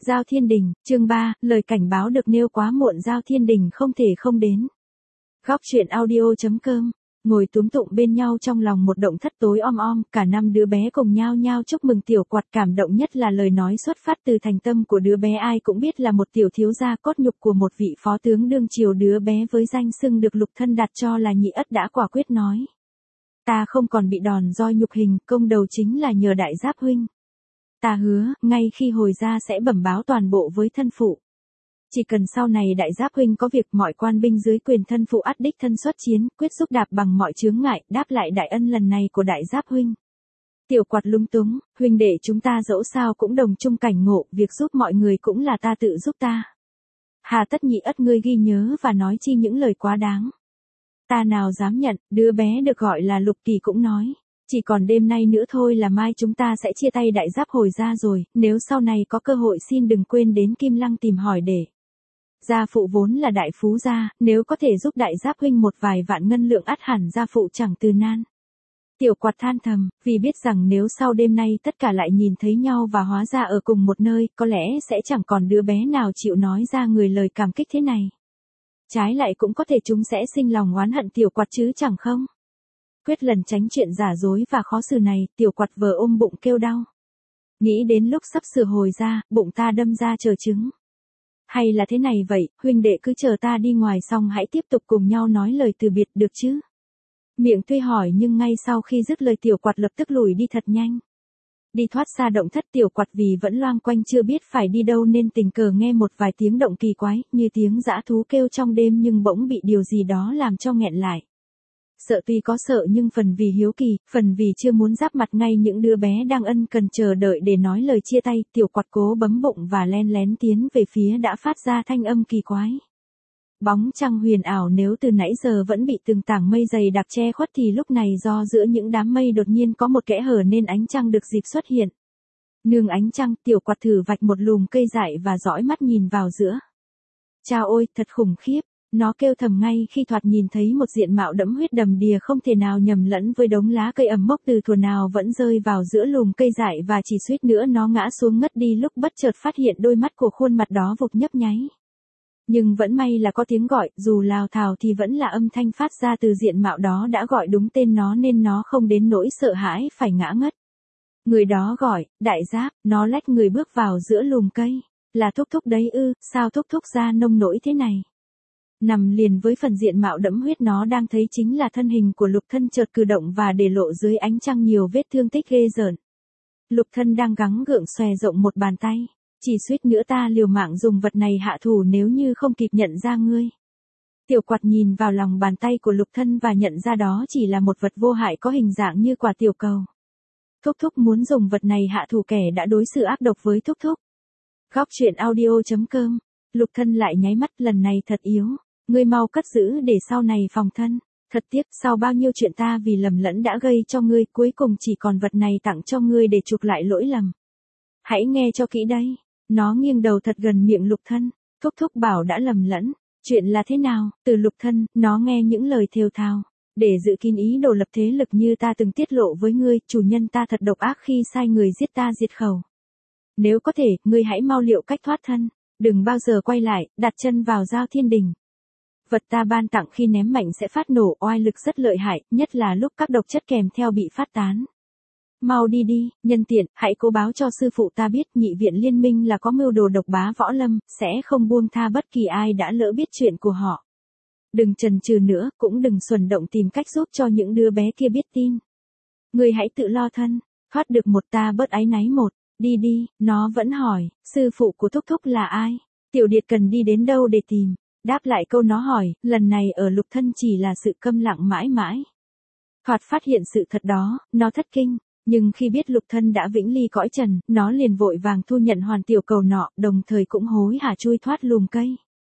Giao Thiên Đình, chương 3, lời cảnh báo được nêu quá muộn, Giao Thiên Đình không thể không đến. Góc truyện audio.com. Ngồi túm tụm bên nhau trong lòng một động thất tối om, cả năm đứa bé cùng nhao nhao chúc mừng Tiểu Quạt. Cảm động nhất là lời nói xuất phát từ thành tâm của đứa bé, ai cũng biết là một tiểu thiếu gia cốt nhục của một vị phó tướng đương triều. Đứa bé với danh xưng được Lục Thân đặt cho là nhị ất đã quả quyết nói: ta không còn bị đòn roi nhục hình, công đầu chính là nhờ Đại Giáp huynh. Ta hứa, ngay khi hồi ra sẽ bẩm báo toàn bộ với thân phụ. Chỉ cần sau này Đại Giáp huynh có việc, mọi quan binh dưới quyền thân phụ ắt đích thân xuất chiến, quyết giúp đạp bằng mọi chướng ngại, đáp lại đại ân lần này của Đại Giáp huynh. Tiểu Quạt lúng túng, huynh đệ chúng ta dẫu sao cũng đồng chung cảnh ngộ, việc giúp mọi người cũng là ta tự giúp ta. Hà tất nhị ất ngươi ghi nhớ và nói chi những lời quá đáng. Ta nào dám nhận. Đứa bé được gọi là Lục Kỳ cũng nói: chỉ còn đêm nay nữa thôi là mai chúng ta sẽ chia tay Đại Giáp hồi ra rồi, nếu sau này có cơ hội xin đừng quên đến Kim Lăng tìm hỏi để. Gia phụ vốn là đại phú gia, nếu có thể giúp Đại Giáp huynh một vài vạn ngân lượng ắt hẳn gia phụ chẳng từ nan. Tiểu Quạt than thầm, vì biết rằng nếu sau đêm nay tất cả lại nhìn thấy nhau và hóa ra ở cùng một nơi, có lẽ sẽ chẳng còn đứa bé nào chịu nói ra người lời cảm kích thế này. Trái lại cũng có thể chúng sẽ sinh lòng oán hận Tiểu Quạt chứ chẳng không. Quyết lần tránh chuyện giả dối và khó xử này, Tiểu Quạt vờ ôm bụng kêu đau. Nghĩ đến lúc sắp sửa hồi ra, bụng ta đâm ra chờ trứng. Hay là thế này vậy, huynh đệ cứ chờ ta đi ngoài xong hãy tiếp tục cùng nhau nói lời từ biệt được chứ? Miệng tuy hỏi nhưng ngay sau khi dứt lời Tiểu Quạt lập tức lùi đi thật nhanh. Đi thoát xa động thất, Tiểu Quạt vì vẫn loang quanh chưa biết phải đi đâu nên tình cờ nghe một vài tiếng động kỳ quái, như tiếng dã thú kêu trong đêm, nhưng bỗng bị điều gì đó làm cho nghẹn lại. Sợ tuy có sợ nhưng phần vì hiếu kỳ, phần vì chưa muốn giáp mặt ngay những đứa bé đang ân cần chờ đợi để nói lời chia tay. Tiểu Quạt cố bấm bụng và len lén tiến về phía đã phát ra thanh âm kỳ quái. Bóng trăng huyền ảo nếu từ nãy giờ vẫn bị từng tảng mây dày đặc che khuất thì lúc này do giữa những đám mây đột nhiên có một kẽ hở nên ánh trăng được dịp xuất hiện. Nương ánh trăng, Tiểu Quạt thử vạch một lùm cây dại và dõi mắt nhìn vào giữa. Chao ôi, thật khủng khiếp. Nó kêu thầm ngay khi thoạt nhìn thấy một diện mạo đẫm huyết đầm đìa không thể nào nhầm lẫn với đống lá cây ẩm mốc từ thuở nào vẫn rơi vào giữa lùm cây dại, và chỉ suýt nữa nó ngã xuống ngất đi lúc bất chợt phát hiện đôi mắt của khuôn mặt đó vụt nhấp nháy. Nhưng vẫn may là có tiếng gọi, dù lào thào thì vẫn là âm thanh phát ra từ diện mạo đó đã gọi đúng tên nó nên nó không đến nỗi sợ hãi phải ngã ngất. Người đó gọi: Đại Giáp. Nó lách người bước vào giữa lùm cây. Là Thúc Thúc đấy ư? Sao Thúc Thúc ra nông nỗi thế này? Nằm liền với phần diện mạo đẫm huyết nó đang thấy chính là thân hình của Lục Thân chợt cử động và để lộ dưới ánh trăng nhiều vết thương tích ghê rợn. Lục Thân đang gắng gượng xòe rộng một bàn tay. Chỉ suýt nữa ta liều mạng dùng vật này hạ thủ nếu như không kịp nhận ra ngươi. Tiểu Quạt nhìn vào lòng bàn tay của Lục Thân và nhận ra đó chỉ là một vật vô hại có hình dạng như quả tiểu cầu. Thúc Thúc muốn dùng vật này hạ thủ kẻ đã đối xử ác độc với Thúc Thúc. Góc truyện audio.com. Lục Thân lại nháy mắt, lần này thật yếu. Ngươi mau cất giữ để sau này phòng thân. Thật tiếc, sau bao nhiêu chuyện ta vì lầm lẫn đã gây cho ngươi, cuối cùng chỉ còn vật này tặng cho ngươi để chuộc lại lỗi lầm. Hãy nghe cho kỹ đây. Nó nghiêng đầu thật gần miệng Lục Thân. Thúc Thúc bảo đã lầm lẫn. Chuyện là thế nào? Từ Lục Thân, nó nghe những lời thều thào. Để giữ kín ý đồ lập thế lực như ta từng tiết lộ với ngươi, chủ nhân ta thật độc ác khi sai người giết ta diệt khẩu. Nếu có thể, ngươi hãy mau liệu cách thoát thân. Đừng bao giờ quay lại, đặt chân vào Giao Thiên Đình. Vật ta ban tặng khi ném mạnh sẽ phát nổ, oai lực rất lợi hại, nhất là lúc các độc chất kèm theo bị phát tán. Mau đi đi, nhân tiện, hãy cố báo cho sư phụ ta biết Nhị viện liên minh là có mưu đồ độc bá võ lâm, sẽ không buông tha bất kỳ ai đã lỡ biết chuyện của họ. Đừng chần chừ nữa, cũng đừng xuẩn động tìm cách giúp cho những đứa bé kia biết tin. Ngươi hãy tự lo thân, thoát được một ta bớt áy náy một. Đi đi. Nó vẫn hỏi, sư phụ của Thúc Thúc là ai? Tiểu Điệt cần đi đến đâu để tìm? Đáp lại câu nó hỏi, lần này ở Lục Thân chỉ là sự câm lặng mãi mãi. Thoạt phát hiện sự thật đó, nó thất kinh, nhưng khi biết Lục Thân đã vĩnh ly cõi trần, nó liền vội vàng thu nhận hoàn tiểu cầu nọ, đồng thời cũng hối hả chui thoát lùm cây.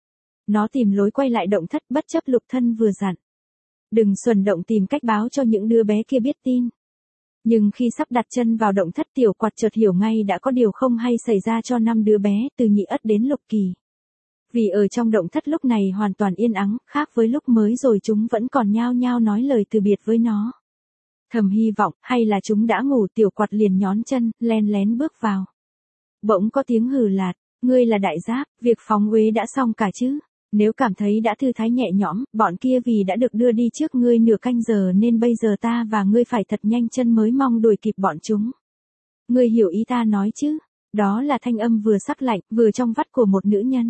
Nó tìm lối quay lại động thất bất chấp Lục Thân vừa dặn. Đừng xuẩn động tìm cách báo cho những đứa bé kia biết tin. Nhưng khi sắp đặt chân vào động thất, Tiểu Quạt chợt hiểu ngay đã có điều không hay xảy ra cho 5 đứa bé, từ Nhị Ất đến Lục Kỳ. Vì ở trong động thất lúc này hoàn toàn yên ắng, khác với lúc mới rồi chúng vẫn còn nhao nhao nói lời từ biệt với nó. Thầm hy vọng, hay là chúng đã ngủ. Tiểu Quạt liền nhón chân, len lén bước vào. Bỗng có tiếng hừ lạt, Ngươi là đại giáp, việc phóng uế đã xong cả chứ. Nếu cảm thấy đã thư thái nhẹ nhõm, bọn kia vì đã được đưa đi trước ngươi nửa canh giờ nên bây giờ ta và ngươi phải thật nhanh chân mới mong đuổi kịp bọn chúng. Ngươi hiểu ý ta nói chứ? Đó là thanh âm vừa sắc lạnh, vừa trong vắt của một nữ nhân.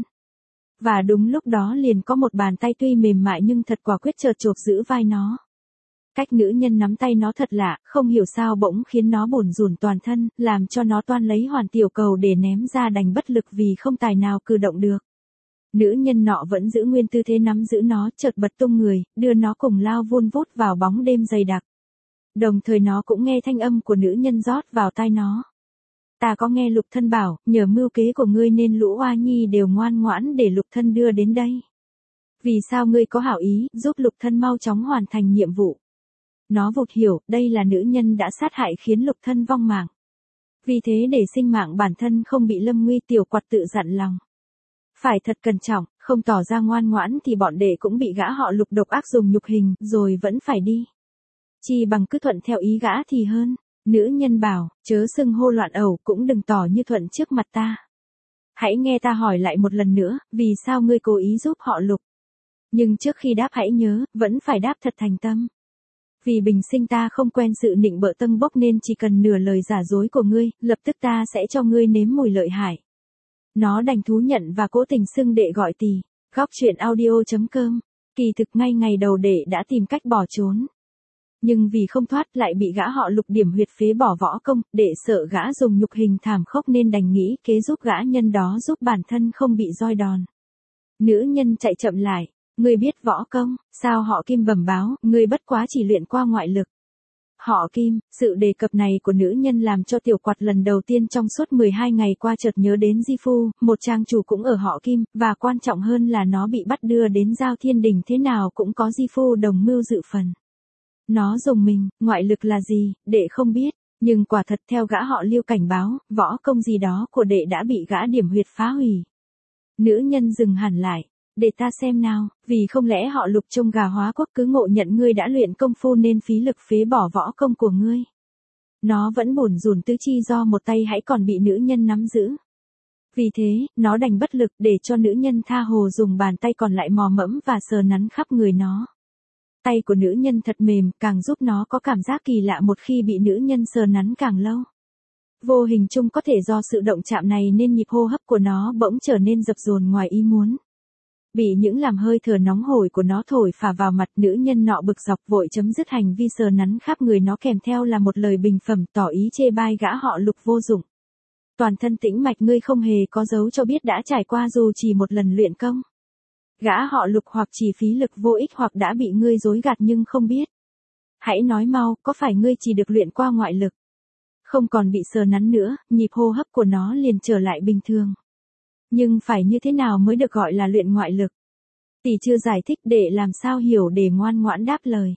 Và đúng lúc đó liền có một bàn tay tuy mềm mại nhưng thật quả quyết chợt chộp giữ vai nó. Cách nữ nhân nắm tay nó thật lạ, không hiểu sao bỗng khiến nó bủn rủn toàn thân, làm cho nó toan lấy hoàn tiểu cầu để ném ra đành bất lực vì không tài nào cử động được. Nữ nhân nọ vẫn giữ nguyên tư thế nắm giữ nó, chợt bật tung người, đưa nó cùng lao vun vút vào bóng đêm dày đặc. Đồng thời nó cũng nghe thanh âm của nữ nhân rót vào tai nó. Ta có nghe Lục Thân bảo, nhờ mưu kế của ngươi nên lũ oa nhi đều ngoan ngoãn để Lục Thân đưa đến đây. Vì sao ngươi có hảo ý, giúp Lục Thân mau chóng hoàn thành nhiệm vụ? Nó vụt hiểu, đây là nữ nhân đã sát hại khiến Lục Thân vong mạng. Vì thế để sinh mạng bản thân không bị lâm nguy, tiểu quạt tự dặn lòng. Phải thật cẩn trọng, không tỏ ra ngoan ngoãn thì bọn đệ cũng bị gã họ Lục độc ác dùng nhục hình, rồi vẫn phải đi. Chi bằng cứ thuận theo ý gã thì hơn. Nữ nhân bảo, chớ xưng hô loạn ẩu, cũng đừng tỏ như thuận trước mặt ta. Hãy nghe ta hỏi lại một lần nữa, vì sao ngươi cố ý giúp họ Lục? Nhưng trước khi đáp hãy nhớ, vẫn phải đáp thật thành tâm. Vì bình sinh ta không quen sự nịnh bợ tâng bốc nên chỉ cần nửa lời giả dối của ngươi, lập tức ta sẽ cho ngươi nếm mùi lợi hại. Nó đành thú nhận và cố tình xưng đệ gọi tỳ. Góc truyện audio.com. Kỳ thực ngay ngày đầu đệ đã tìm cách bỏ trốn. Nhưng vì không thoát lại bị gã họ Lục điểm huyệt phế bỏ võ công, đệ sợ gã dùng nhục hình thảm khốc nên đành nghĩ kế giúp gã nhân đó giúp bản thân không bị roi đòn. Nữ nhân chạy chậm lại. Ngươi biết võ công, sao họ Kim bẩm báo, ngươi bất quá chỉ luyện qua ngoại lực. Họ Kim, sự đề cập này của nữ nhân làm cho tiểu quạt lần đầu tiên trong suốt 12 ngày qua chợt nhớ đến Di Phu, một trang chủ cũng ở họ Kim, và quan trọng hơn là nó bị bắt đưa đến Giao Thiên Đình thế nào cũng có Di Phu đồng mưu dự phần. Nó dùng mình, ngoại lực là gì, đệ không biết, nhưng quả thật theo gã họ Lưu cảnh báo, võ công gì đó của đệ đã bị gã điểm huyệt phá hủy. Nữ nhân dừng hẳn lại. Để ta xem nào, vì không lẽ họ Lục trông gà hóa quốc cứ ngộ nhận ngươi đã luyện công phu nên phí lực phế bỏ võ công của ngươi. Nó vẫn bủn rủn tứ chi do một tay hãy còn bị nữ nhân nắm giữ. Vì thế, nó đành bất lực để cho nữ nhân tha hồ dùng bàn tay còn lại mò mẫm và sờ nắn khắp người nó. Tay của nữ nhân thật mềm, càng giúp nó có cảm giác kỳ lạ một khi bị nữ nhân sờ nắn càng lâu. Vô hình chung có thể do sự động chạm này nên nhịp hô hấp của nó bỗng trở nên dập dồn ngoài ý muốn. Bị những làn hơi thở nóng hổi của nó thổi phả vào mặt, nữ nhân nọ bực dọc vội chấm dứt hành vi sờ nắn khắp người nó, kèm theo là một lời bình phẩm tỏ ý chê bai gã họ Lục vô dụng. Toàn thân tĩnh mạch, ngươi không hề có dấu cho biết đã trải qua dù chỉ một lần luyện công. Gã họ Lục hoặc chỉ phí lực vô ích hoặc đã bị ngươi dối gạt nhưng không biết. Hãy nói mau, có phải ngươi chỉ được luyện qua ngoại lực? Không còn bị sờ nắn nữa, nhịp hô hấp của nó liền trở lại bình thường. Nhưng phải như thế nào mới được gọi là luyện ngoại lực? Tỷ chưa giải thích để làm sao hiểu để ngoan ngoãn đáp lời.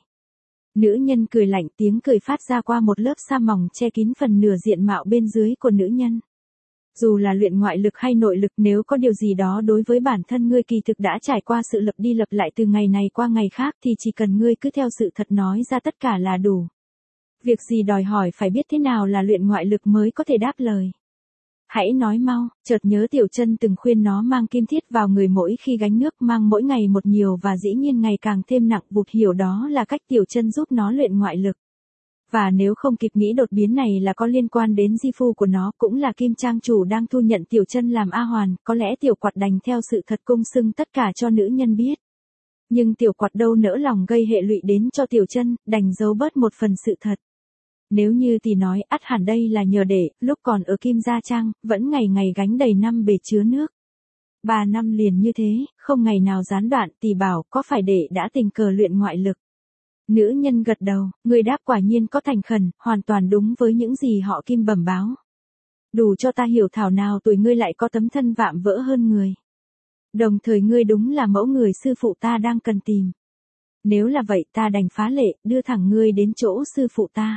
Nữ nhân cười lạnh, tiếng cười phát ra qua một lớp sa mỏng che kín phần nửa diện mạo bên dưới của nữ nhân. Dù là luyện ngoại lực hay nội lực, nếu có điều gì đó đối với bản thân ngươi kỳ thực đã trải qua sự lặp đi lặp lại từ ngày này qua ngày khác thì chỉ cần ngươi cứ theo sự thật nói ra tất cả là đủ. Việc gì đòi hỏi phải biết thế nào là luyện ngoại lực mới có thể đáp lời. Hãy nói mau, chợt nhớ Tiểu Chân từng khuyên nó mang kim thiết vào người mỗi khi gánh nước, mang mỗi ngày một nhiều và dĩ nhiên ngày càng thêm nặng, vụt hiểu đó là cách Tiểu Chân giúp nó luyện ngoại lực. Và nếu không kịp nghĩ đột biến này là có liên quan đến Di Phu của nó, cũng là Kim Trang chủ đang thu nhận Tiểu Chân làm A Hoàn, có lẽ Tiểu Quạt đành theo sự thật cung xưng tất cả cho nữ nhân biết. Nhưng Tiểu Quạt đâu nỡ lòng gây hệ lụy đến cho Tiểu Chân, đành giấu bớt một phần sự thật. Nếu như tỷ nói, ắt hẳn đây là nhờ đệ, lúc còn ở Kim Gia Trang, vẫn ngày ngày gánh đầy 5 bể chứa nước. 3 năm liền như thế, không ngày nào gián đoạn, tỷ bảo, có phải đệ đã tình cờ luyện ngoại lực? Nữ nhân gật đầu, người đáp quả nhiên có thành khẩn, hoàn toàn đúng với những gì họ Kim bẩm báo. Đủ cho ta hiểu thảo nào tuổi ngươi lại có tấm thân vạm vỡ hơn người. Đồng thời ngươi đúng là mẫu người sư phụ ta đang cần tìm. Nếu là vậy ta đành phá lệ, đưa thẳng ngươi đến chỗ sư phụ ta.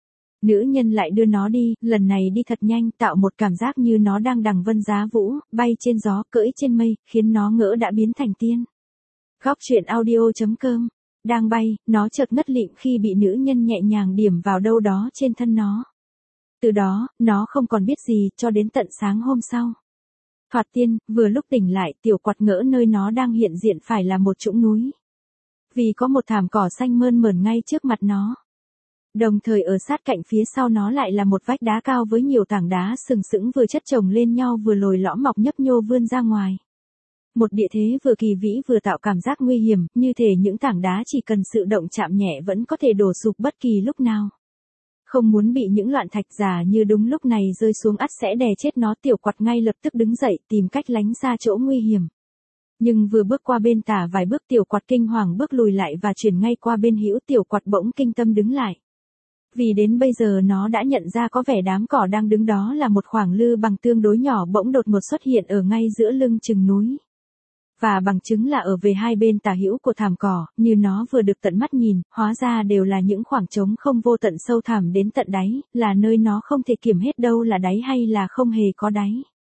Nữ nhân lại đưa nó đi, lần này đi thật nhanh, tạo một cảm giác như nó đang đằng vân giá vũ, bay trên gió, cưỡi trên mây, khiến nó ngỡ đã biến thành tiên. Góc truyện audio.com. Đang bay, nó chợt ngất lịm khi bị nữ nhân nhẹ nhàng điểm vào đâu đó trên thân nó. Từ đó, nó không còn biết gì cho đến tận sáng hôm sau. Thoạt tiên, vừa lúc tỉnh lại, tiểu quạt ngỡ nơi nó đang hiện diện phải là một trũng núi. Vì có một thảm cỏ xanh mơn mởn ngay trước mặt nó. Đồng thời ở sát cạnh phía sau nó lại là một vách đá cao với nhiều tảng đá sừng sững vừa chất chồng lên nhau vừa lồi lõm mọc nhấp nhô vươn ra ngoài. Một địa thế vừa kỳ vĩ vừa tạo cảm giác nguy hiểm, như thể những tảng đá chỉ cần sự động chạm nhẹ vẫn có thể đổ sụp bất kỳ lúc nào. Không muốn bị những loạn thạch giả như đúng lúc này rơi xuống ắt sẽ đè chết nó, tiểu quạt ngay lập tức đứng dậy tìm cách lánh xa chỗ nguy hiểm. Nhưng vừa bước qua bên tả vài bước tiểu quạt kinh hoàng bước lùi lại và chuyển ngay qua bên hữu, tiểu quạt bỗng kinh tâm đứng lại. Vì đến bây giờ nó đã nhận ra có vẻ đám cỏ đang đứng đó là một khoảng lư bằng tương đối nhỏ bỗng đột ngột xuất hiện ở ngay giữa lưng chừng núi. Và bằng chứng là ở về hai bên tả hữu của thảm cỏ, như nó vừa được tận mắt nhìn, hóa ra đều là những khoảng trống không vô tận sâu thẳm đến tận đáy, là nơi nó không thể kiểm hết đâu là đáy hay là không hề có đáy.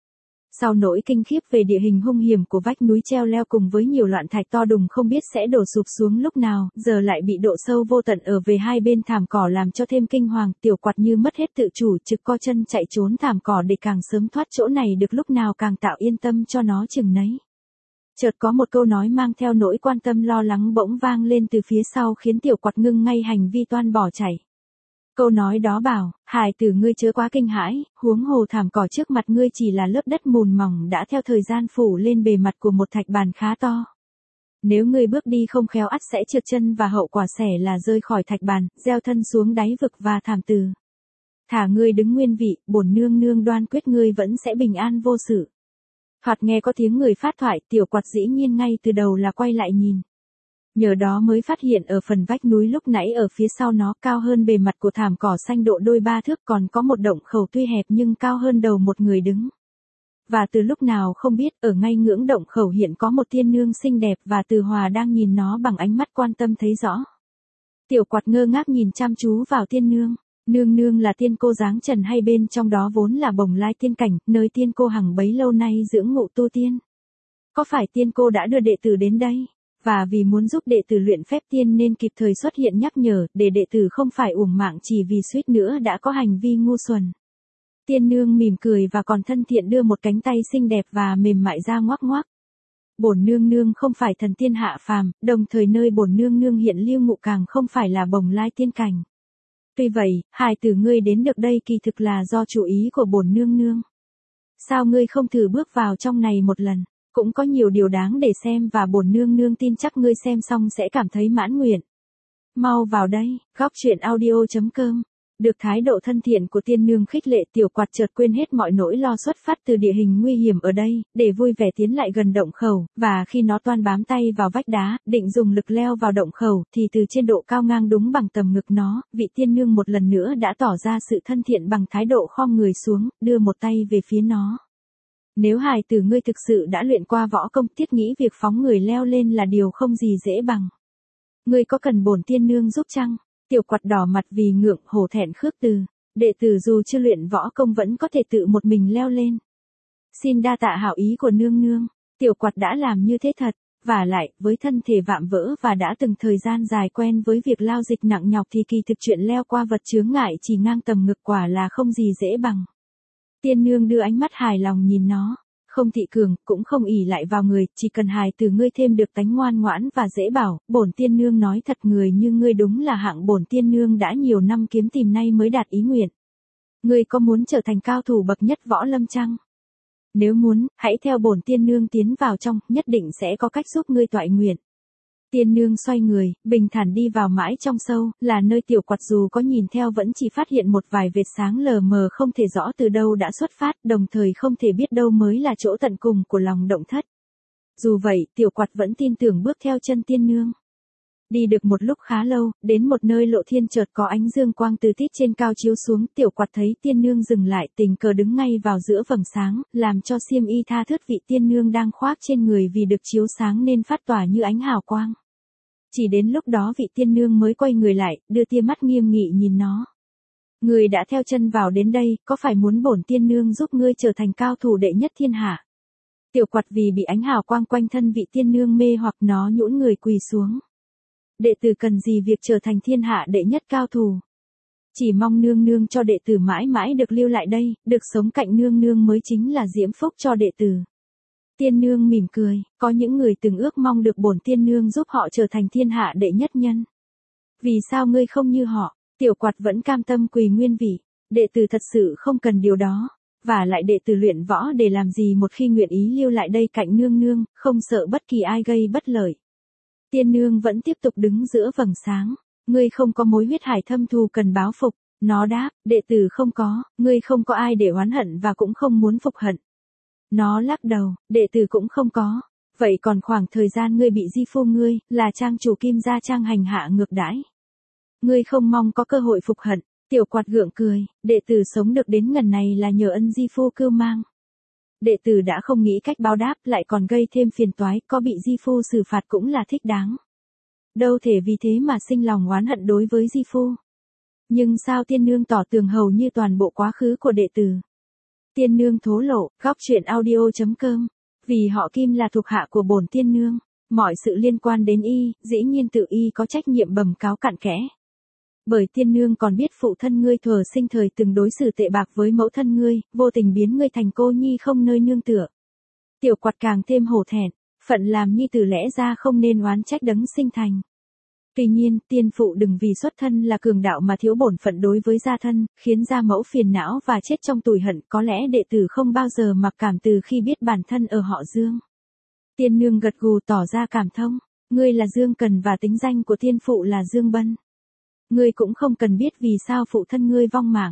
Sau nỗi kinh khiếp về địa hình hung hiểm của vách núi treo leo cùng với nhiều loạn thạch to đùng không biết sẽ đổ sụp xuống lúc nào, giờ lại bị độ sâu vô tận ở về hai bên thảm cỏ làm cho thêm kinh hoàng, tiểu quạt như mất hết tự chủ trực co chân chạy trốn thảm cỏ để càng sớm thoát chỗ này được lúc nào càng tạo yên tâm cho nó chừng nấy. Chợt có một câu nói mang theo nỗi quan tâm lo lắng bỗng vang lên từ phía sau khiến tiểu quạt ngưng ngay hành vi toan bỏ chạy. Câu nói đó bảo, hài tử ngươi chớ quá kinh hãi, huống hồ thảm cỏ trước mặt ngươi chỉ là lớp đất mùn mỏng đã theo thời gian phủ lên bề mặt của một thạch bàn khá to. Nếu ngươi bước đi không khéo ắt sẽ trượt chân và hậu quả sẽ là rơi khỏi thạch bàn, gieo thân xuống đáy vực và thảm tử. Thả ngươi đứng nguyên vị, bổn nương nương đoan quyết ngươi vẫn sẽ bình an vô sự. Thoạt nghe có tiếng người phát thoại, tiểu quạt dĩ nhiên ngay từ đầu là quay lại nhìn. Nhờ đó mới phát hiện ở phần vách núi lúc nãy ở phía sau nó cao hơn bề mặt của thảm cỏ xanh độ đôi 3 thước còn có một động khẩu tuy hẹp nhưng cao hơn đầu một người đứng. Và từ lúc nào không biết ở ngay ngưỡng động khẩu hiện có một tiên nương xinh đẹp và Từ Hòa đang nhìn nó bằng ánh mắt quan tâm thấy rõ. Tiểu quạt ngơ ngác nhìn chăm chú vào tiên nương. Nương nương là tiên cô dáng trần hay bên trong đó vốn là Bồng Lai tiên cảnh, nơi tiên cô hằng bấy lâu nay dưỡng ngụ tu tiên? Có phải tiên cô đã đưa đệ tử đến đây? Và vì muốn giúp đệ tử luyện phép tiên nên kịp thời xuất hiện nhắc nhở, để đệ tử không phải uổng mạng chỉ vì suýt nữa đã có hành vi ngu xuẩn. Tiên nương mỉm cười và còn thân thiện đưa một cánh tay xinh đẹp và mềm mại ra ngoắc ngoắc. Bổn nương nương không phải thần tiên hạ phàm, đồng thời nơi bổn nương nương hiện lưu ngụ càng không phải là Bồng Lai tiên cảnh. Tuy vậy, hài tử ngươi đến được đây kỳ thực là do chủ ý của bổn nương nương. Sao ngươi không thử bước vào trong này một lần? Cũng có nhiều điều đáng để xem và bổn nương nương tin chắc ngươi xem xong sẽ cảm thấy mãn nguyện. Mau vào đây, goctruyện.audio.com. Được thái độ thân thiện của tiên nương khích lệ tiểu quạt chợt quên hết mọi nỗi lo xuất phát từ địa hình nguy hiểm ở đây, để vui vẻ tiến lại gần động khẩu, và khi nó toan bám tay vào vách đá, định dùng lực leo vào động khẩu, thì từ trên độ cao ngang đúng bằng tầm ngực nó, vị tiên nương một lần nữa đã tỏ ra sự thân thiện bằng thái độ khom người xuống, đưa một tay về phía nó. Nếu hài tử ngươi thực sự đã luyện qua võ công, thiết nghĩ việc phóng người leo lên là điều không gì dễ bằng. Ngươi có cần bổn tiên nương giúp chăng? Tiểu quạt đỏ mặt vì ngượng hổ thẹn khước từ. Đệ tử dù chưa luyện võ công vẫn có thể tự một mình leo lên. Xin đa tạ hảo ý của nương nương. Tiểu quạt đã làm như thế thật. Và lại, với thân thể vạm vỡ và đã từng thời gian dài quen với việc lao dịch nặng nhọc thì kỳ thực chuyện leo qua vật chướng ngại chỉ ngang tầm ngực quả là không gì dễ bằng. Tiên nương đưa ánh mắt hài lòng nhìn nó. Không thị cường, cũng không ỷ lại vào người, chỉ cần hài từ ngươi thêm được tánh ngoan ngoãn và dễ bảo, bổn tiên nương nói thật người như ngươi đúng là hạng bổn tiên nương đã nhiều năm kiếm tìm nay mới đạt ý nguyện. Ngươi có muốn trở thành cao thủ bậc nhất võ lâm chăng? Nếu muốn, hãy theo bổn tiên nương tiến vào trong, nhất định sẽ có cách giúp ngươi toại nguyện. Tiên nương xoay người, bình thản đi vào mãi trong sâu, là nơi tiểu quạt dù có nhìn theo vẫn chỉ phát hiện một vài vệt sáng lờ mờ không thể rõ từ đâu đã xuất phát, đồng thời không thể biết đâu mới là chỗ tận cùng của lòng động thất. Dù vậy, tiểu quạt vẫn tin tưởng bước theo chân tiên nương. Đi được một lúc khá lâu, đến một nơi lộ thiên chợt có ánh dương quang từ tít trên cao chiếu xuống, tiểu quạt thấy tiên nương dừng lại tình cờ đứng ngay vào giữa vầng sáng, làm cho xiêm y tha thướt vị tiên nương đang khoác trên người vì được chiếu sáng nên phát tỏa như ánh hào quang. Chỉ đến lúc đó vị tiên nương mới quay người lại, đưa tia mắt nghiêm nghị nhìn nó. Ngươi đã theo chân vào đến đây, có phải muốn bổn tiên nương giúp ngươi trở thành cao thủ đệ nhất thiên hạ? Tiểu quạt vì bị ánh hào quang quanh thân vị tiên nương mê hoặc nó nhũn người quỳ xuống. Đệ tử cần gì việc trở thành thiên hạ đệ nhất cao thủ? Chỉ mong nương nương cho đệ tử mãi mãi được lưu lại đây, được sống cạnh nương nương mới chính là diễm phúc cho đệ tử. Tiên nương mỉm cười, có những người từng ước mong được bổn tiên nương giúp họ trở thành thiên hạ đệ nhất nhân. Vì sao ngươi không như họ? Tiểu Quạt vẫn cam tâm quỳ nguyên vị, đệ tử thật sự không cần điều đó, và lại đệ tử luyện võ để làm gì một khi nguyện ý lưu lại đây cạnh nương nương, không sợ bất kỳ ai gây bất lợi. Tiên nương vẫn tiếp tục đứng giữa vầng sáng, ngươi không có mối huyết hải thâm thù cần báo phục, nó đáp, đệ tử không có, ngươi không có ai để oán hận và cũng không muốn phục hận. Nó lắc đầu, đệ tử cũng không có, vậy còn khoảng thời gian ngươi bị di phu ngươi, là trang chủ Kim Gia Trang hành hạ ngược đãi. Ngươi không mong có cơ hội phục hận. Tiểu Quạt gượng cười, đệ tử sống được đến ngần này là nhờ ân di phu cưu mang. Đệ tử đã không nghĩ cách báo đáp lại còn gây thêm phiền toái, có bị di phu xử phạt cũng là thích đáng. Đâu thể vì thế mà sinh lòng oán hận đối với di phu. Nhưng sao tiên nương tỏ tường hầu như toàn bộ quá khứ của đệ tử? Tiên nương thố lộ, góc truyện audio.com. Vì họ Kim là thuộc hạ của bổn tiên nương, mọi sự liên quan đến y, dĩ nhiên tự y có trách nhiệm bẩm cáo cặn kẽ. Bởi tiên nương còn biết phụ thân ngươi thuở sinh thời từng đối xử tệ bạc với mẫu thân ngươi, vô tình biến ngươi thành cô nhi không nơi nương tựa. Tiểu Quạt càng thêm hổ thẹn, phận làm nhi tử lẽ ra không nên oán trách đấng sinh thành. Tuy nhiên, tiên phụ đừng vì xuất thân là cường đạo mà thiếu bổn phận đối với gia thân, khiến gia mẫu phiền não và chết trong tủi hận, có lẽ đệ tử không bao giờ mặc cảm từ khi biết bản thân ở họ Dương. Tiên nương gật gù tỏ ra cảm thông, ngươi là Dương Cần và tính danh của tiên phụ là Dương Bân. Ngươi cũng không cần biết vì sao phụ thân ngươi vong mạng.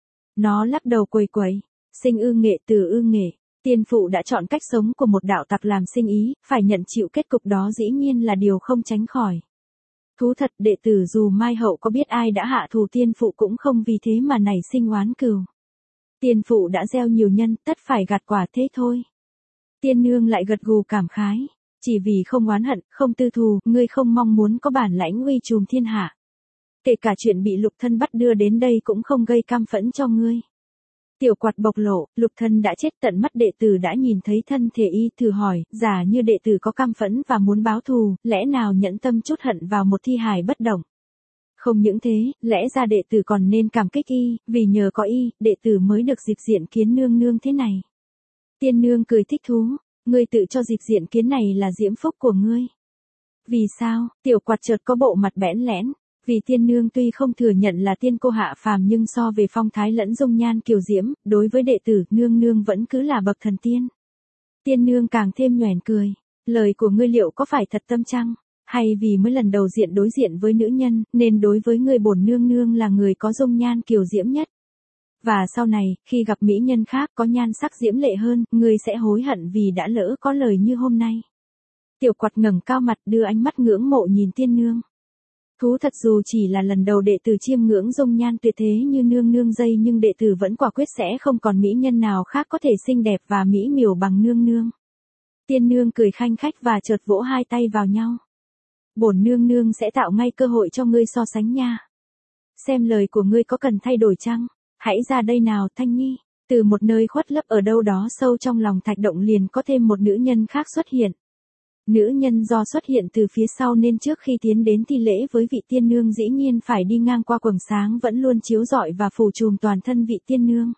Nó lắc đầu quầy quầy, sinh ư nghệ từ ư nghệ, tiên phụ đã chọn cách sống của một đạo tặc làm sinh ý, phải nhận chịu kết cục đó dĩ nhiên là điều không tránh khỏi. Thú thật đệ tử dù mai hậu có biết ai đã hạ thù tiên phụ cũng không vì thế mà nảy sinh oán cừu. Tiên phụ đã gieo nhiều nhân, tất phải gặt quả thế thôi. Tiên nương lại gật gù cảm khái, chỉ vì không oán hận, không tư thù, ngươi không mong muốn có bản lãnh uy trùm thiên hạ. Kể cả chuyện bị Lục Thân bắt đưa đến đây cũng không gây cam phẫn cho ngươi. Tiểu Quạt bộc lộ, Lục Thân đã chết tận mắt đệ tử đã nhìn thấy thân thể y, thử hỏi, giả như đệ tử có cam phẫn và muốn báo thù, lẽ nào nhẫn tâm chút hận vào một thi hài bất động? Không những thế, lẽ ra đệ tử còn nên cảm kích y, vì nhờ có y, đệ tử mới được dịp diện kiến nương nương thế này. Tiên nương cười thích thú, ngươi tự cho dịp diện kiến này là diễm phúc của ngươi. Vì sao? Tiểu Quạt chợt có bộ mặt bẽn lẽn. Vì tiên nương tuy không thừa nhận là tiên cô hạ phàm nhưng so về phong thái lẫn dung nhan kiều diễm, đối với đệ tử, nương nương vẫn cứ là bậc thần tiên. Tiên nương càng thêm nhoẻn cười, lời của ngươi liệu có phải thật tâm chăng? Hay vì mới lần đầu đối diện với nữ nhân, nên đối với ngươi bổn nương nương là người có dung nhan kiều diễm nhất. Và sau này, khi gặp mỹ nhân khác có nhan sắc diễm lệ hơn, ngươi sẽ hối hận vì đã lỡ có lời như hôm nay. Tiểu Quạt ngẩng cao mặt đưa ánh mắt ngưỡng mộ nhìn tiên nương. Thú thật dù chỉ là lần đầu đệ tử chiêm ngưỡng dung nhan tuyệt thế như nương nương dây nhưng đệ tử vẫn quả quyết sẽ không còn mỹ nhân nào khác có thể xinh đẹp và mỹ miều bằng nương nương. Tiên nương cười khanh khách và chợt vỗ hai tay vào nhau. Bổn nương nương sẽ tạo ngay cơ hội cho ngươi so sánh nha. Xem lời của ngươi có cần thay đổi chăng? Hãy ra đây nào Thanh Nhi. Từ một nơi khuất lấp ở đâu đó sâu trong lòng thạch động liền có thêm một nữ nhân khác xuất hiện. Nữ nhân do xuất hiện từ phía sau nên trước khi tiến đến thi lễ với vị tiên nương dĩ nhiên phải đi ngang qua quầng sáng vẫn luôn chiếu rọi và phủ trùm toàn thân vị tiên nương.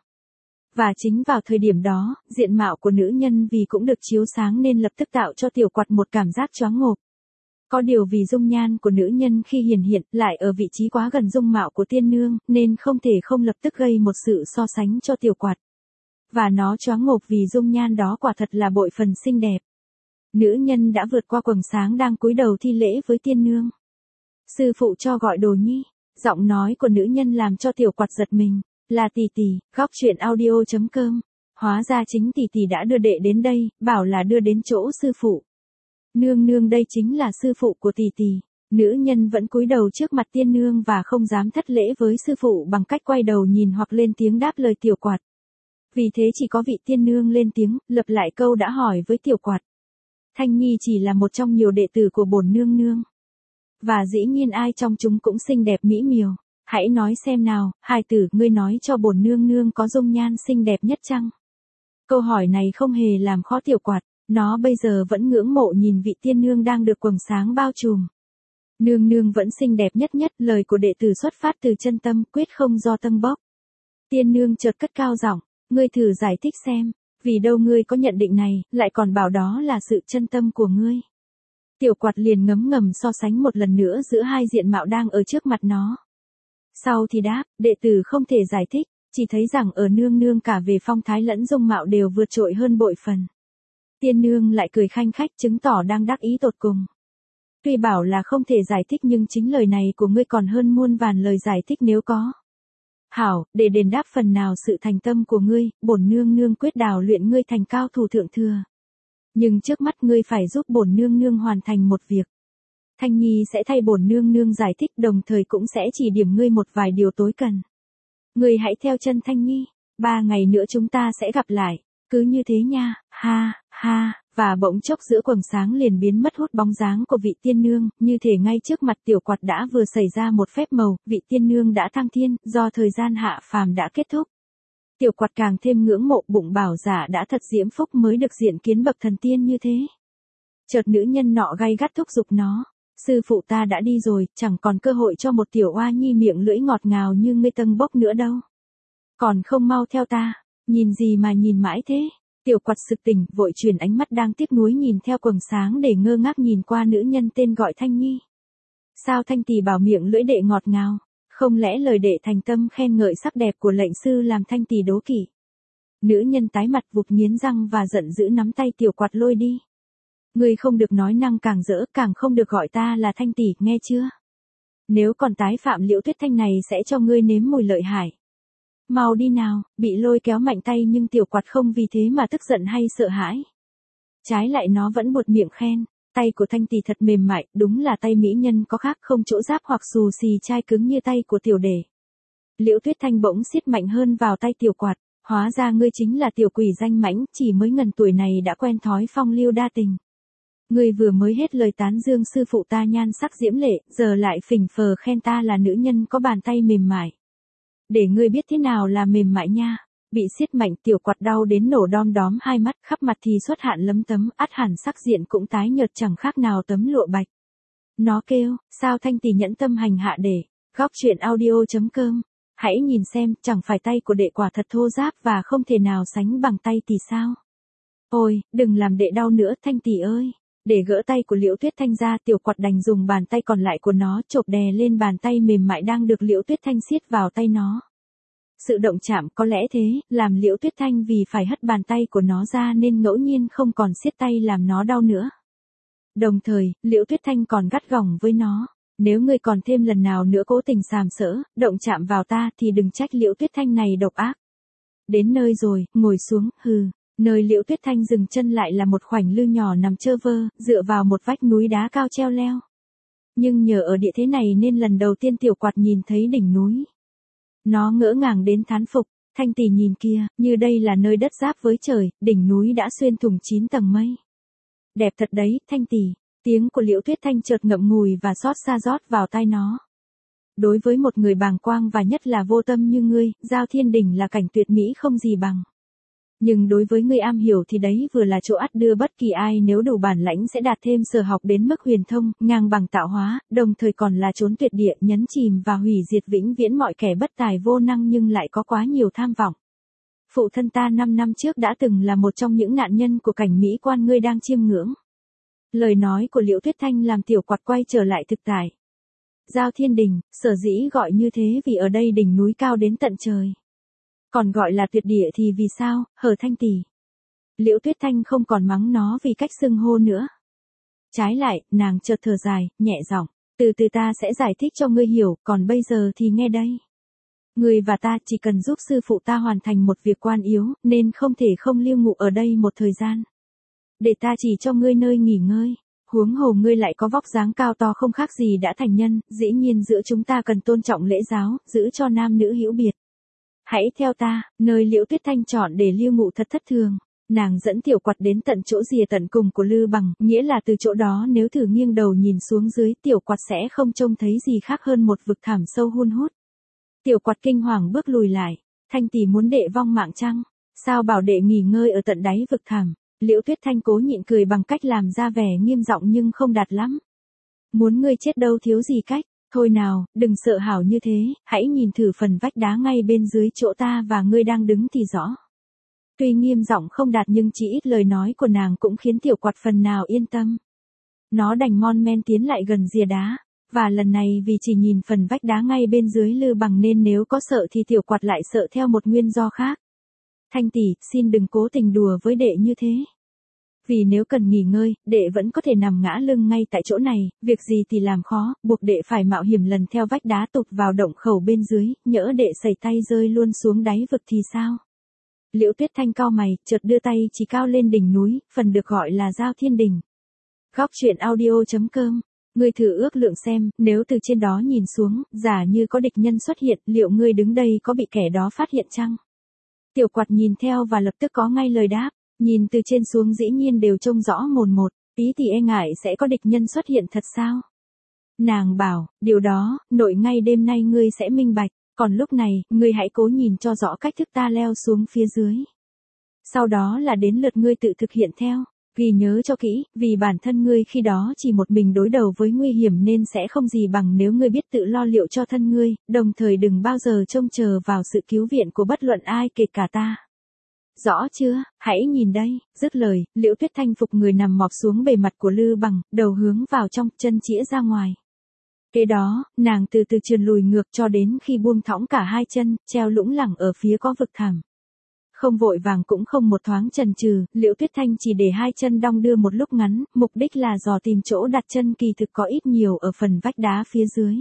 Và chính vào thời điểm đó, diện mạo của nữ nhân vì cũng được chiếu sáng nên lập tức tạo cho Tiểu Quạt một cảm giác choáng ngộp. Có điều vì dung nhan của nữ nhân khi hiện lại ở vị trí quá gần dung mạo của tiên nương nên không thể không lập tức gây một sự so sánh cho Tiểu Quạt. Và nó choáng ngộp vì dung nhan đó quả thật là bội phần xinh đẹp. Nữ nhân đã vượt qua quầng sáng đang cúi đầu thi lễ với tiên nương. Sư phụ cho gọi Đồ Nhi. Giọng nói của nữ nhân làm cho Tiểu Quạt giật mình. Là tỷ tỷ, góc truyện audio.com. Hóa ra chính tỷ tỷ đã đưa đệ đến đây, bảo là đưa đến chỗ sư phụ. Nương nương đây chính là sư phụ của tỷ tỷ. Nữ nhân vẫn cúi đầu trước mặt tiên nương và không dám thất lễ với sư phụ bằng cách quay đầu nhìn hoặc lên tiếng đáp lời Tiểu Quạt. Vì thế chỉ có vị tiên nương lên tiếng, lặp lại câu đã hỏi với Tiểu Quạt. Thanh Nhi chỉ là một trong nhiều đệ tử của bổn nương nương. Và dĩ nhiên ai trong chúng cũng xinh đẹp mỹ miều. Hãy nói xem nào, hài tử, ngươi nói cho bổn nương nương có dung nhan xinh đẹp nhất chăng? Câu hỏi này không hề làm khó Tiểu Quạt, nó bây giờ vẫn ngưỡng mộ nhìn vị tiên nương đang được quầng sáng bao trùm. Nương nương vẫn xinh đẹp nhất, lời của đệ tử xuất phát từ chân tâm, quyết không do tâm bốc. Tiên nương chợt cất cao giọng, ngươi thử giải thích xem, Vì đâu ngươi có nhận định này, lại còn bảo đó là sự chân tâm của ngươi. Tiểu Quạt liền ngấm ngầm so sánh một lần nữa giữa hai diện mạo đang ở trước mặt nó. Sau thì đáp, đệ tử không thể giải thích, chỉ thấy rằng ở nương nương cả về phong thái lẫn dung mạo đều vượt trội hơn bội phần. Tiên nương lại cười khanh khách chứng tỏ đang đắc ý tột cùng. Tuy bảo là không thể giải thích nhưng chính lời này của ngươi còn hơn muôn vàn lời giải thích nếu có. Hảo, để đền đáp phần nào sự thành tâm của ngươi, bổn nương nương quyết đào luyện ngươi thành cao thủ thượng thừa. Nhưng trước mắt ngươi phải giúp bổn nương nương hoàn thành một việc. Thanh Nhi sẽ thay bổn nương nương giải thích đồng thời cũng sẽ chỉ điểm ngươi một vài điều tối cần. Ngươi hãy theo chân Thanh Nhi, 3 ngày nữa chúng ta sẽ gặp lại, cứ như thế nha, ha, ha, và bỗng chốc giữa quầng sáng liền biến mất hút bóng dáng của vị tiên nương, như thể ngay trước mặt Tiểu Quạt đã vừa xảy ra một phép màu, vị tiên nương đã thăng thiên, do thời gian hạ phàm đã kết thúc. Tiểu Quạt càng thêm ngưỡng mộ bụng bảo giả đã thật diễm phúc mới được diện kiến bậc thần tiên như thế. Chợt nữ nhân nọ gay gắt thúc giục nó. Sư phụ ta đã đi rồi, chẳng còn cơ hội cho một tiểu oa nhi miệng lưỡi ngọt ngào như ngươi tâng bốc nữa đâu. Còn không mau theo ta, nhìn gì mà nhìn mãi thế. Tiểu Quạt sực tỉnh, vội chuyển ánh mắt đang tiếc nuối nhìn theo quầng sáng để ngơ ngác nhìn qua nữ nhân tên gọi Thanh Nhi. Sao Thanh tỷ bảo miệng lưỡi đệ ngọt ngào, không lẽ lời đệ thành tâm khen ngợi sắc đẹp của lệnh sư làm Thanh tỷ đố kỵ. Nữ nhân tái mặt vụt nghiến răng và giận dữ nắm tay Tiểu Quạt lôi đi. Ngươi không được nói năng càng dỡ, càng không được gọi ta là Thanh tỷ, nghe chưa? Nếu còn tái phạm Liễu Tuyết Thanh này sẽ cho ngươi nếm mùi lợi hại. Mau đi nào, bị lôi kéo mạnh tay nhưng Tiểu Quạt không vì thế mà tức giận hay sợ hãi. Trái lại nó vẫn buột miệng khen, tay của Thanh tỷ thật mềm mại, đúng là tay mỹ nhân có khác không chỗ giáp hoặc xù xì chai cứng như tay của tiểu đệ. Liễu Tuyết Thanh bỗng siết mạnh hơn vào tay Tiểu Quạt, hóa ra ngươi chính là tiểu quỷ danh mãnh, chỉ mới ngần tuổi này đã quen thói phong lưu đa tình. Ngươi vừa mới hết lời tán dương sư phụ ta nhan sắc diễm lệ, giờ lại phỉnh phờ khen ta là nữ nhân có bàn tay mềm mại. Để ngươi biết thế nào là mềm mại nha. Bị siết mạnh Tiểu Quạt đau đến nổ đom đóm hai mắt, khắp mặt thì xuất hạn lấm tấm, ắt hẳn sắc diện cũng tái nhợt chẳng khác nào tấm lụa bạch. Nó kêu, sao Thanh tỷ nhẫn tâm hành hạ để. Góc truyện audio.com. Hãy nhìn xem, chẳng phải tay của đệ quả thật thô ráp và không thể nào sánh bằng tay tỷ sao. Ôi, đừng làm đệ đau nữa Thanh tỷ ơi. Để gỡ tay của Liễu Tuyết Thanh ra, Tiểu Quạt đành dùng bàn tay còn lại của nó chộp đè lên bàn tay mềm mại đang được Liễu Tuyết Thanh siết vào tay nó. Sự động chạm có lẽ thế, làm Liễu Tuyết Thanh vì phải hất bàn tay của nó ra nên ngẫu nhiên không còn siết tay làm nó đau nữa. Đồng thời, Liễu Tuyết Thanh còn gắt gỏng với nó. Nếu ngươi còn thêm lần nào nữa cố tình sàm sỡ, động chạm vào ta thì đừng trách Liễu Tuyết Thanh này độc ác. Đến nơi rồi, ngồi xuống, hừ. Nơi Liễu Tuyết Thanh dừng chân lại là một khoảnh lư nhỏ nằm trơ vơ, dựa vào một vách núi đá cao treo leo. Nhưng nhờ ở địa thế này nên lần đầu tiên Tiểu Quạt nhìn thấy đỉnh núi. Nó ngỡ ngàng đến thán phục, Thanh tỷ nhìn kia, như đây là nơi đất giáp với trời, đỉnh núi đã xuyên thủng 9 tầng mây. Đẹp thật đấy, Thanh tỷ. Tiếng của Liễu Tuyết Thanh chợt ngậm ngùi và xót xa rót vào tai nó. Đối với một người bàng quang và nhất là vô tâm như ngươi, Giao Thiên Đỉnh là cảnh tuyệt mỹ không gì bằng. Nhưng đối với người am hiểu thì đấy vừa là chỗ ắt đưa bất kỳ ai nếu đủ bản lãnh sẽ đạt thêm sở học đến mức huyền thông, ngang bằng tạo hóa, đồng thời còn là chốn tuyệt địa nhấn chìm và hủy diệt vĩnh viễn mọi kẻ bất tài vô năng nhưng lại có quá nhiều tham vọng. Phụ thân ta 5 năm trước đã từng là một trong những nạn nhân của cảnh mỹ quan ngươi đang chiêm ngưỡng. Lời nói của Liễu Tuyết Thanh làm Tiểu Quạt quay trở lại thực tại. Giao Thiên Đỉnh, sở dĩ gọi như thế vì ở đây đỉnh núi cao đến tận trời. Còn gọi là tuyệt địa thì vì sao, hở Thanh tỷ. Liễu Tuyết Thanh không còn mắng nó vì cách xưng hô nữa. Trái lại, nàng chợt thở dài, nhẹ giọng, từ từ ta sẽ giải thích cho ngươi hiểu, còn bây giờ thì nghe đây. Ngươi và ta chỉ cần giúp sư phụ ta hoàn thành một việc quan yếu, nên không thể không lưu ngụ ở đây một thời gian. Để ta chỉ cho ngươi nơi nghỉ ngơi. Huống hồ ngươi lại có vóc dáng cao to không khác gì đã thành nhân, dĩ nhiên giữa chúng ta cần tôn trọng lễ giáo, giữ cho nam nữ hữu biệt. Hãy theo ta, nơi Liễu Tuyết Thanh chọn để lưu ngụ thật thất thường. Nàng dẫn Tiểu Quạt đến tận chỗ rìa tận cùng của Lư Bằng, nghĩa là từ chỗ đó nếu thử nghiêng đầu nhìn xuống dưới, Tiểu Quạt sẽ không trông thấy gì khác hơn một vực thẳm sâu hun hút. Tiểu Quạt kinh hoàng bước lùi lại, Thanh tỷ muốn đệ vong mạng chăng? Sao bảo đệ nghỉ ngơi ở tận đáy vực thẳm? Liễu Tuyết Thanh cố nhịn cười bằng cách làm ra vẻ nghiêm giọng nhưng không đạt lắm. Muốn ngươi chết đâu thiếu gì cách. Thôi nào, đừng sợ hảo như thế, hãy nhìn thử phần vách đá ngay bên dưới chỗ ta và ngươi đang đứng thì rõ. Tuy nghiêm giọng không đạt nhưng chỉ ít lời nói của nàng cũng khiến tiểu quạt phần nào yên tâm. Nó đành mon men tiến lại gần rìa đá. Và lần này vì chỉ nhìn phần vách đá ngay bên dưới lư bằng nên nếu có sợ thì tiểu quạt lại sợ theo một nguyên do khác. Thanh tỷ, xin đừng cố tình đùa với đệ như thế. Vì nếu cần nghỉ ngơi, đệ vẫn có thể nằm ngã lưng ngay tại chỗ này, việc gì thì làm khó, buộc đệ phải mạo hiểm lần theo vách đá tụt vào động khẩu bên dưới, nhỡ đệ sẩy tay rơi luôn xuống đáy vực thì sao? Liễu Tuyết Thanh cau mày, chợt đưa tay chỉ cao lên đỉnh núi, phần được gọi là Giao Thiên Đỉnh. Góc truyện audio.com. Ngươi thử ước lượng xem, nếu từ trên đó nhìn xuống, giả như có địch nhân xuất hiện, liệu ngươi đứng đây có bị kẻ đó phát hiện chăng? Tiểu quạt nhìn theo và lập tức có ngay lời đáp, nhìn từ trên xuống dĩ nhiên đều trông rõ mồn một, ý thì e ngại sẽ có địch nhân xuất hiện thật sao? Nàng bảo, điều đó, nội ngay đêm nay ngươi sẽ minh bạch, còn lúc này, ngươi hãy cố nhìn cho rõ cách thức ta leo xuống phía dưới. Sau đó là đến lượt ngươi tự thực hiện theo. Ghi nhớ cho kỹ, vì bản thân ngươi khi đó chỉ một mình đối đầu với nguy hiểm nên sẽ không gì bằng nếu ngươi biết tự lo liệu cho thân ngươi, đồng thời đừng bao giờ trông chờ vào sự cứu viện của bất luận ai kể cả ta. Rõ chưa, hãy nhìn đây, dứt lời, Liễu Tuyết Thanh phục người nằm mọp xuống bề mặt của lư bằng, đầu hướng vào trong, chân chĩa ra ngoài. Kế đó, nàng từ từ trườn lùi ngược cho đến khi buông thõng cả hai chân, treo lủng lẳng ở phía có vực thẳm. Không vội vàng cũng không một thoáng chần chừ, Liễu Tuyết Thanh chỉ để hai chân đong đưa một lúc ngắn, mục đích là dò tìm chỗ đặt chân kỳ thực có ít nhiều ở phần vách đá phía dưới.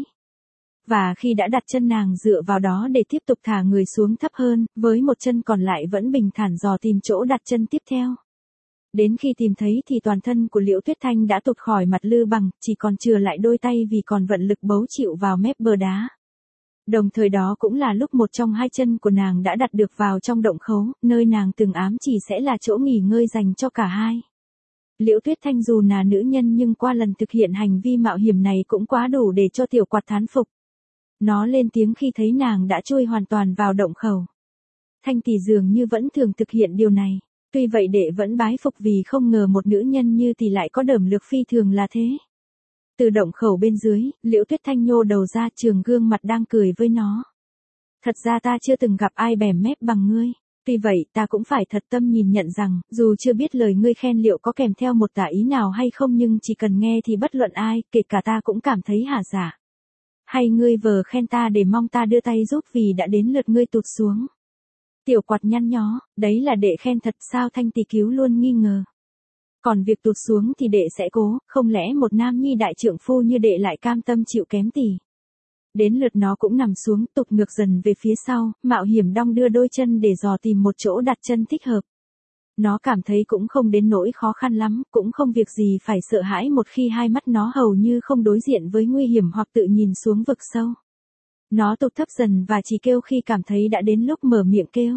Và khi đã đặt chân nàng dựa vào đó để tiếp tục thả người xuống thấp hơn, với một chân còn lại vẫn bình thản dò tìm chỗ đặt chân tiếp theo. Đến khi tìm thấy thì toàn thân của Liễu Tuyết Thanh đã tụt khỏi mặt lư bằng, chỉ còn chừa lại đôi tay vì còn vận lực bấu chịu vào mép bờ đá. Đồng thời đó cũng là lúc một trong hai chân của nàng đã đặt được vào trong động khấu, nơi nàng từng ám chỉ sẽ là chỗ nghỉ ngơi dành cho cả hai. Liễu Tuyết Thanh dù là nữ nhân nhưng qua lần thực hiện hành vi mạo hiểm này cũng quá đủ để cho tiểu quạt thán phục. Nó lên tiếng khi thấy nàng đã chui hoàn toàn vào động khẩu. Thanh tỷ dường như vẫn thường thực hiện điều này. Tuy vậy đệ vẫn bái phục vì không ngờ một nữ nhân như tỷ lại có đởm lược phi thường là thế. Từ động khẩu bên dưới, Liễu Tuyết Thanh nhô đầu ra, trường gương mặt đang cười với nó. Thật ra ta chưa từng gặp ai bèm mép bằng ngươi. Tuy vậy ta cũng phải thật tâm nhìn nhận rằng, dù chưa biết lời ngươi khen liệu có kèm theo một tả ý nào hay không nhưng chỉ cần nghe thì bất luận ai, kể cả ta cũng cảm thấy hả dạ. Hay ngươi vờ khen ta để mong ta đưa tay giúp vì đã đến lượt ngươi tụt xuống. Tiểu quạt nhăn nhó, đấy là đệ khen thật sao? Thanh tỷ cứu luôn nghi ngờ. Còn việc tụt xuống thì đệ sẽ cố, không lẽ một nam nhi đại trượng phu như đệ lại cam tâm chịu kém tỷ. Đến lượt nó cũng nằm xuống, tụt ngược dần về phía sau, mạo hiểm đong đưa đôi chân để dò tìm một chỗ đặt chân thích hợp. Nó cảm thấy cũng không đến nỗi khó khăn lắm, cũng không việc gì phải sợ hãi một khi hai mắt nó hầu như không đối diện với nguy hiểm hoặc tự nhìn xuống vực sâu. Nó tụt thấp dần và chỉ kêu khi cảm thấy đã đến lúc mở miệng kêu.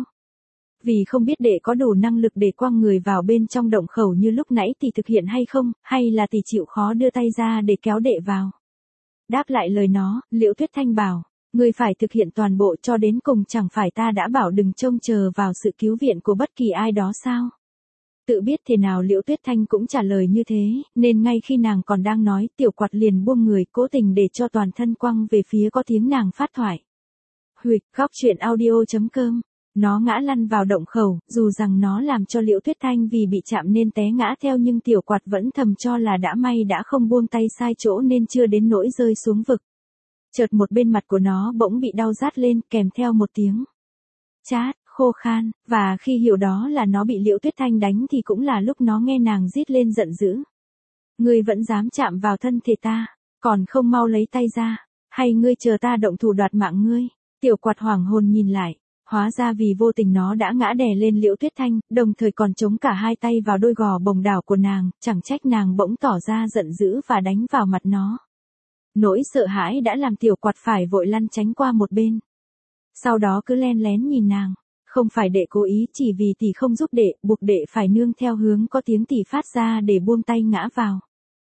Vì không biết đệ có đủ năng lực để quăng người vào bên trong động khẩu như lúc nãy tỷ thực hiện hay không, hay là tỷ chịu khó đưa tay ra để kéo đệ vào. Đáp lại lời nó, Liễu Tuyết Thanh bảo, ngươi phải thực hiện toàn bộ cho đến cùng, chẳng phải ta đã bảo đừng trông chờ vào sự cứu viện của bất kỳ ai đó sao? Tự biết thế nào Liễu Tuyết Thanh cũng trả lời như thế, nên ngay khi nàng còn đang nói, tiểu quạt liền buông người, cố tình để cho toàn thân quăng về phía có tiếng nàng phát thoại. Huỵch, góc truyện audio.com. Nó ngã lăn vào động khẩu, dù rằng nó làm cho Liễu Tuyết Thanh vì bị chạm nên té ngã theo nhưng tiểu quạt vẫn thầm cho là đã may đã không buông tay sai chỗ nên chưa đến nỗi rơi xuống vực. Chợt một bên mặt của nó bỗng bị đau rát lên kèm theo một tiếng chát, khô khan, và khi hiểu đó là nó bị Liễu Tuyết Thanh đánh thì cũng là lúc nó nghe nàng rít lên giận dữ. Ngươi vẫn dám chạm vào thân thể ta, còn không mau lấy tay ra, hay ngươi chờ ta động thủ đoạt mạng ngươi? Tiểu quạt hoảng hồn nhìn lại. Hóa ra vì vô tình nó đã ngã đè lên Liễu Tuyết Thanh, đồng thời còn chống cả hai tay vào đôi gò bồng đảo của nàng, chẳng trách nàng bỗng tỏ ra giận dữ và đánh vào mặt nó. Nỗi sợ hãi đã làm tiểu quạt phải vội lăn tránh qua một bên. Sau đó cứ len lén nhìn nàng, không phải đệ cố ý, chỉ vì tỷ không giúp đệ, buộc đệ phải nương theo hướng có tiếng tỷ phát ra để buông tay ngã vào.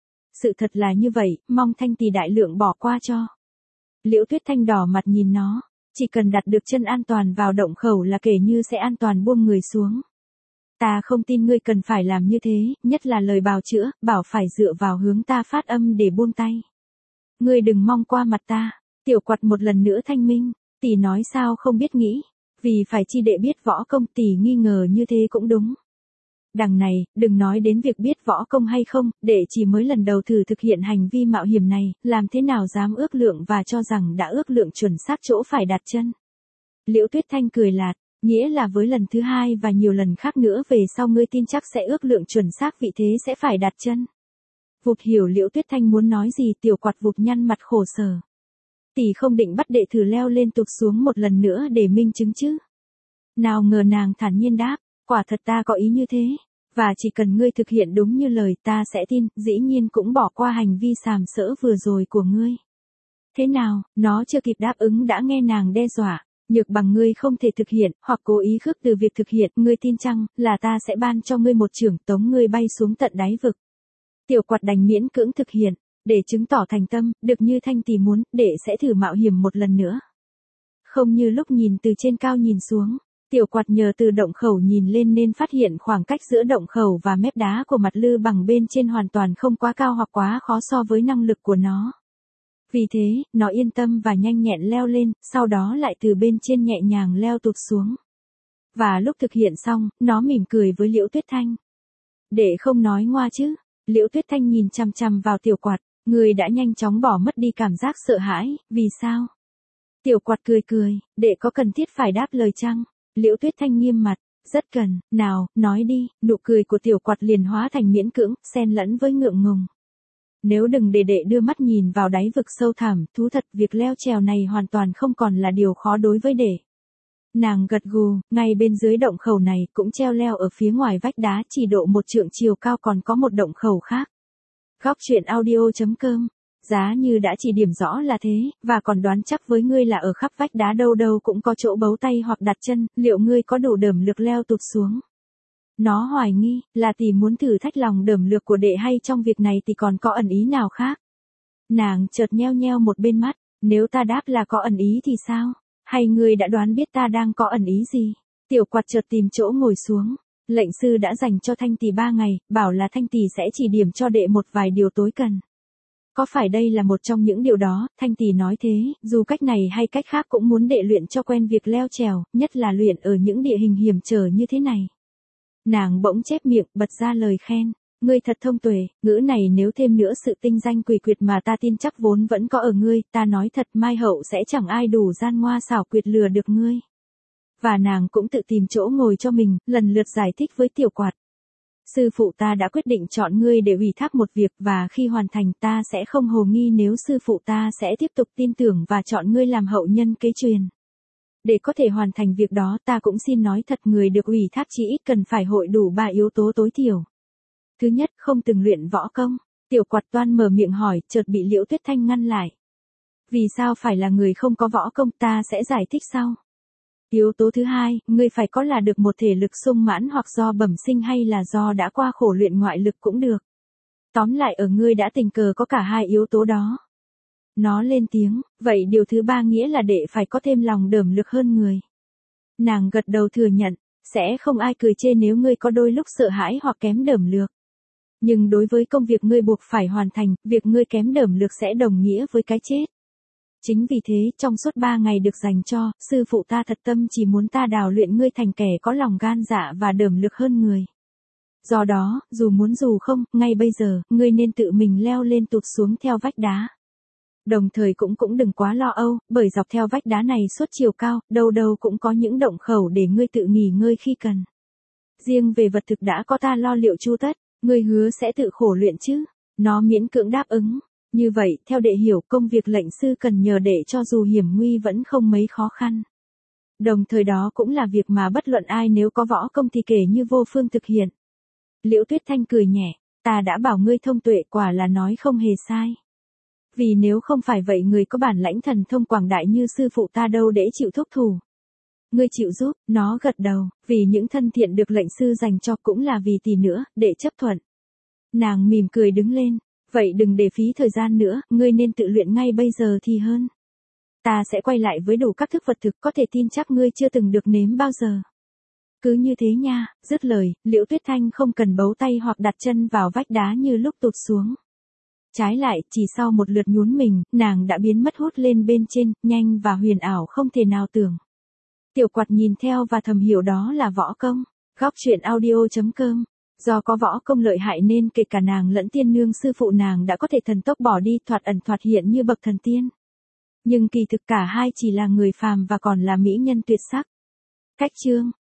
Sự thật là như vậy, mong Thanh tỷ đại lượng bỏ qua cho. Liễu Tuyết Thanh đỏ mặt nhìn nó. Chỉ cần đặt được chân an toàn vào động khẩu là kể như sẽ an toàn buông người xuống. Ta không tin ngươi cần phải làm như thế, nhất là lời bào chữa, bảo phải dựa vào hướng ta phát âm để buông tay. Ngươi đừng mong qua mặt ta. Tiểu quạt một lần nữa thanh minh, tỷ nói sao không biết nghĩ. Vì phải chi đệ biết võ công, tỷ nghi ngờ như thế cũng đúng. Đằng này, đừng nói đến việc biết võ công hay không, đệ chỉ mới lần đầu thử thực hiện hành vi mạo hiểm này, làm thế nào dám ước lượng và cho rằng đã ước lượng chuẩn xác chỗ phải đặt chân. Liễu Tuyết Thanh cười lạt, nghĩa là với lần thứ hai và nhiều lần khác nữa về sau ngươi tin chắc sẽ ước lượng chuẩn xác vị thế sẽ phải đặt chân. Vụt hiểu Liễu Tuyết Thanh muốn nói gì, Tiểu Quạt vụt nhăn mặt khổ sở. Tỷ không định bắt đệ thử leo lên tụt xuống một lần nữa để minh chứng chứ? Nào ngờ nàng thản nhiên đáp, quả thật ta có ý như thế, và chỉ cần ngươi thực hiện đúng như lời ta sẽ tin, dĩ nhiên cũng bỏ qua hành vi sàm sỡ vừa rồi của ngươi. Thế nào, nó chưa kịp đáp ứng đã nghe nàng đe dọa, nhược bằng ngươi không thể thực hiện, hoặc cố ý khước từ việc thực hiện, ngươi tin chăng, là ta sẽ ban cho ngươi một chưởng tống ngươi bay xuống tận đáy vực. Tiểu Quạt đành miễn cưỡng thực hiện, để chứng tỏ thành tâm, được như Thanh tỷ muốn, đệ sẽ thử mạo hiểm một lần nữa. Không như lúc nhìn từ trên cao nhìn xuống, Tiểu Quạt nhờ từ động khẩu nhìn lên nên phát hiện khoảng cách giữa động khẩu và mép đá của mặt lư bằng bên trên hoàn toàn không quá cao hoặc quá khó so với năng lực của nó. Vì thế, nó yên tâm và nhanh nhẹn leo lên, sau đó lại từ bên trên nhẹ nhàng leo tụt xuống. Và lúc thực hiện xong, nó mỉm cười với Liễu Tuyết Thanh. Để không nói ngoa chứ, Liễu Tuyết Thanh nhìn chằm chằm vào Tiểu Quạt, người đã nhanh chóng bỏ mất đi cảm giác sợ hãi, vì sao? Tiểu Quạt cười cười, đệ có cần thiết phải đáp lời chăng? Liễu Tuyết Thanh nghiêm mặt, rất cần, nào, nói đi, nụ cười của Tiểu Quạt liền hóa thành miễn cưỡng, xen lẫn với ngượng ngùng. Nếu đừng để đệ đưa mắt nhìn vào đáy vực sâu thẳm, thú thật việc leo trèo này hoàn toàn không còn là điều khó đối với đệ. Nàng gật gù, ngay bên dưới động khẩu này cũng treo leo ở phía ngoài vách đá chỉ độ 1 trượng chiều cao còn có một động khẩu khác. Góc truyện audio.com, giá như đã chỉ điểm rõ là thế, và còn đoán chắc với ngươi là ở khắp vách đá đâu đâu cũng có chỗ bấu tay hoặc đặt chân, liệu ngươi có đủ đởm lực leo tụt xuống? Nó hoài nghi, là tỷ muốn thử thách lòng đởm lực của đệ hay trong việc này thì còn có ẩn ý nào khác? Nàng chợt nheo nheo một bên mắt, nếu ta đáp là có ẩn ý thì sao? Hay ngươi đã đoán biết ta đang có ẩn ý gì? Tiểu Quạt chợt tìm chỗ ngồi xuống. Lệnh sư đã dành cho Thanh tỷ 3 ngày, bảo là Thanh tỷ sẽ chỉ điểm cho đệ một vài điều tối cần. Có phải đây là một trong những điều đó? Thanh tỷ nói thế, dù cách này hay cách khác cũng muốn đệ luyện cho quen việc leo trèo, nhất là luyện ở những địa hình hiểm trở như thế này. Nàng bỗng chép miệng, bật ra lời khen. Ngươi thật thông tuệ, ngữ này nếu thêm nữa sự tinh danh quỷ quyệt mà ta tin chắc vốn vẫn có ở ngươi, ta nói thật mai hậu sẽ chẳng ai đủ gian ngoa xảo quyệt lừa được ngươi. Và nàng cũng tự tìm chỗ ngồi cho mình, lần lượt giải thích với Tiểu Quạt. Sư phụ ta đã quyết định chọn ngươi để ủy thác một việc và khi hoàn thành ta sẽ không hồ nghi nếu sư phụ ta sẽ tiếp tục tin tưởng và chọn ngươi làm hậu nhân kế truyền. Để có thể hoàn thành việc đó ta cũng xin nói thật người được ủy thác chỉ ít cần phải hội đủ 3 yếu tố tối thiểu. Thứ nhất, không từng luyện võ công. Tiểu Quạt toan mở miệng hỏi, chợt bị Liễu Tuyết Thanh ngăn lại. Vì sao phải là người không có võ công, ta sẽ giải thích sau. Yếu tố thứ hai, ngươi phải có là được một thể lực sung mãn hoặc do bẩm sinh hay là do đã qua khổ luyện ngoại lực cũng được. Tóm lại ở ngươi đã tình cờ có cả 2 yếu tố đó. Nó lên tiếng, vậy điều thứ 3 nghĩa là đệ phải có thêm lòng đởm lực hơn người. Nàng gật đầu thừa nhận, sẽ không ai cười chê nếu ngươi có đôi lúc sợ hãi hoặc kém đởm lực. Nhưng đối với công việc ngươi buộc phải hoàn thành, việc ngươi kém đởm lực sẽ đồng nghĩa với cái chết. Chính vì thế, trong suốt 3 ngày được dành cho, sư phụ ta thật tâm chỉ muốn ta đào luyện ngươi thành kẻ có lòng gan dạ và đởm lực hơn người. Do đó, dù muốn dù không, ngay bây giờ, ngươi nên tự mình leo lên tụt xuống theo vách đá. Đồng thời cũng đừng quá lo âu, bởi dọc theo vách đá này suốt chiều cao, đâu đâu cũng có những động khẩu để ngươi tự nghỉ ngơi khi cần. Riêng về vật thực đã có ta lo liệu chu tất, ngươi hứa sẽ tự khổ luyện chứ? Nó miễn cưỡng đáp ứng. Như vậy, theo đệ hiểu, công việc lệnh sư cần nhờ đệ cho dù hiểm nguy vẫn không mấy khó khăn. Đồng thời đó cũng là việc mà bất luận ai nếu có võ công thì kể như vô phương thực hiện. Liễu Tuyết Thanh cười nhẹ, ta đã bảo ngươi thông tuệ quả là nói không hề sai. Vì nếu không phải vậy người có bản lãnh thần thông quảng đại như sư phụ ta đâu để chịu thúc thủ. Ngươi chịu giúp, nó gật đầu, vì những thân thiện được lệnh sư dành cho cũng là vì tỷ nữa, để chấp thuận. Nàng mỉm cười đứng lên, vậy đừng để phí thời gian nữa, ngươi nên tự luyện ngay bây giờ thì hơn. Ta sẽ quay lại với đủ các thức vật thực có thể tin chắc ngươi chưa từng được nếm bao giờ. Cứ như thế nha, dứt lời, Liễu Tuyết Thanh không cần bấu tay hoặc đặt chân vào vách đá như lúc tụt xuống. Trái lại, chỉ sau một lượt nhún mình, nàng đã biến mất hút lên bên trên, nhanh và huyền ảo không thể nào tưởng. Tiểu Quạt nhìn theo và thầm hiểu đó là võ công. Góc truyện audio.com. Do có võ công lợi hại nên kể cả nàng lẫn tiên nương sư phụ nàng đã có thể thần tốc bỏ đi, thoạt ẩn thoạt hiện như bậc thần tiên. Nhưng kỳ thực cả hai chỉ là người phàm và còn là mỹ nhân tuyệt sắc. Cách chương